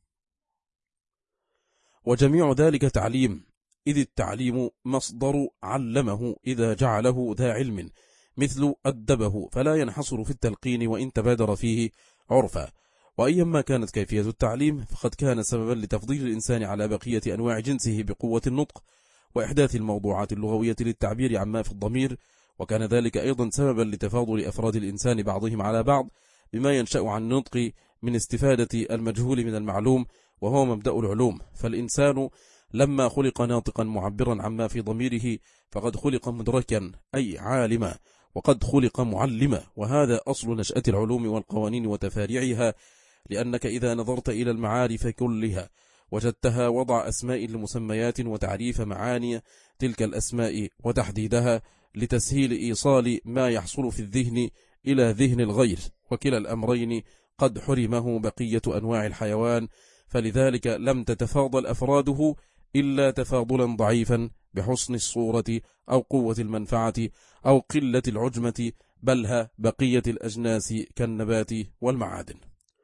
وجميع ذلك تعليم، إذ التعليم مصدر علمه إذا جعله ذا علم، مثل أدبه، فلا ينحصر في التلقين وإن تبادر فيه عرفا. وأيما كانت كيفية التعليم فقد كان سببا لتفضيل الإنسان على بقية أنواع جنسه بقوة النطق وإحداث الموضوعات اللغوية للتعبير عما في الضمير، وكان ذلك أيضا سببا لتفاضل أفراد الإنسان بعضهم على بعض بما ينشأ عن النطق من استفادة المجهول من المعلوم، وهو مبدأ العلوم. فالإنسان لما خلق ناطقا معبرا عما في ضميره فقد خلق مدركا أي عالما، وقد خلق معلما، وهذا أصل نشأة العلوم والقوانين وتفاريعها، لأنك إذا نظرت إلى المعارف كلها وجدتها وضع أسماء لمسميات وتعريف معاني تلك الأسماء وتحديدها لتسهيل إيصال ما يحصل في الذهن إلى ذهن الغير، وكلا الأمرين قد حرمه بقية أنواع الحيوان، فلذلك لم تتفاضل أفراده إلا تفاضلا ضعيفا بحسن الصورة أو قوة المنفعة أو قلة العجمة، بلها بقية الأجناس كالنبات والمعادن.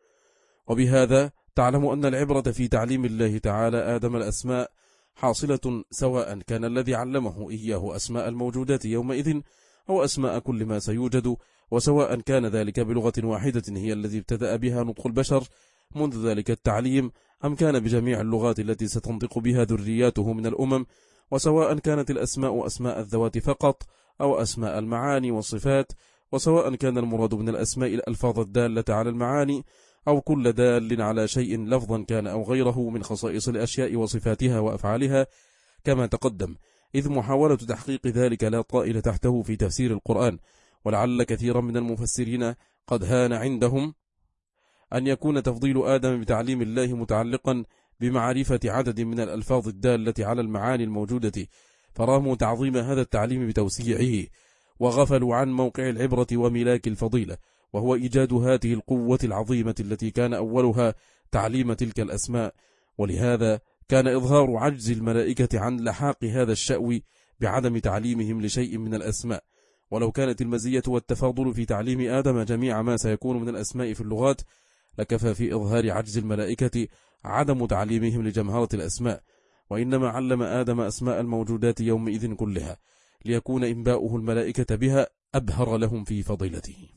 وبهذا تعلم أن العبرة في تعليم الله تعالى آدم الأسماء حاصلة سواء كان الذي علمه إياه أسماء الموجودات يومئذ أو أسماء كل ما سيوجد، وسواء كان ذلك بلغة واحدة هي التي ابتدأ بها نطق البشر منذ ذلك التعليم، أم كان بجميع اللغات التي ستنطق بها ذرياته من الأمم، وسواء كانت الأسماء أسماء الذوات فقط أو أسماء المعاني والصفات، وسواء كان المراد من الأسماء الألفاظ الدالة على المعاني أو كل دال على شيء لفظا كان أو غيره من خصائص الأشياء وصفاتها وأفعالها كما تقدم، إذ محاولة تحقيق ذلك لا طائل تحته في تفسير القرآن، ولعل كثيرا من المفسرين قد هان عندهم أن يكون تفضيل آدم بتعليم الله متعلقا بمعرفة عدد من الألفاظ الدالة على المعاني الموجودة، فراموا تعظيم هذا التعليم بتوسيعه، وغفلوا عن موقع العبرة وملاك الفضيلة، وهو إيجاد هذه القوة العظيمة التي كان أولها تعليم تلك الأسماء. ولهذا كان إظهار عجز الملائكة عن لحاق هذا الشأو بعدم تعليمهم لشيء من الأسماء. ولو كانت المزية والتفاضل في تعليم آدم جميع ما سيكون من الأسماء في اللغات، لكفى في إظهار عجز الملائكة عدم تعليمهم لجمهرة الأسماء. وإنما علم آدم أسماء الموجودات يومئذ كلها ليكون إنباؤه الملائكة بها أبهر لهم في فضيلته.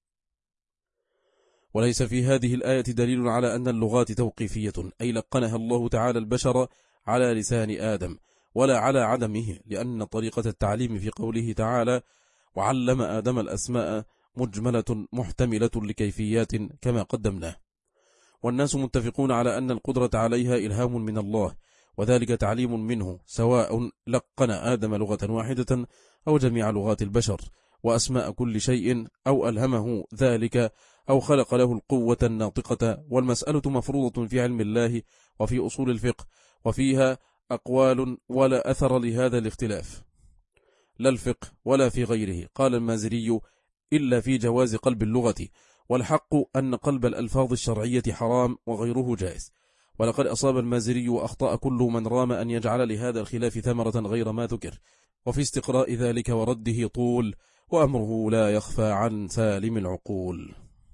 وليس في هذه الآية دليل على أن اللغات توقيفية، أي لقنها الله تعالى البشر على لسان آدم، ولا على عدمه، لأن طريقة التعليم في قوله تعالى وعلم آدم الأسماء مجملة محتملة لكيفيات كما قدمناه. والناس متفقون على أن القدرة عليها إلهام من الله، وذلك تعليم منه، سواء لقن آدم لغة واحدة أو جميع لغات البشر وأسماء كل شيء، أو ألهمه ذلك، أو خلق له القوة الناطقة. والمسألة مفروضة في علم الله وفي أصول الفقه، وفيها أقوال ولا أثر لهذا الاختلاف، لا الفقه ولا في غيره. قال المازري إلا في جواز قلب اللغة، والحق أن قلب الألفاظ الشرعية حرام وغيره جائز. ولقد أصاب المازري وأخطأ كل من رام أن يجعل لهذا الخلاف ثمرة غير ما ذكر، وفي استقراء ذلك ورده طول، وأمره لا يخفى عن سالم العقول.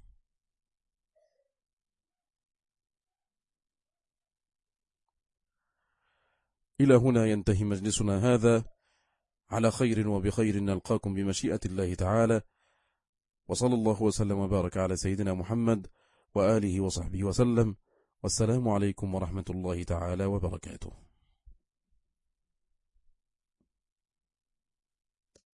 إلى هنا ينتهي مجلسنا هذا، على خير وبخير نلقاكم بمشيئة الله تعالى، وصلى الله وسلم وبارك على سيدنا محمد وآله وصحبه وسلم، والسلام عليكم ورحمة الله تعالى وبركاته.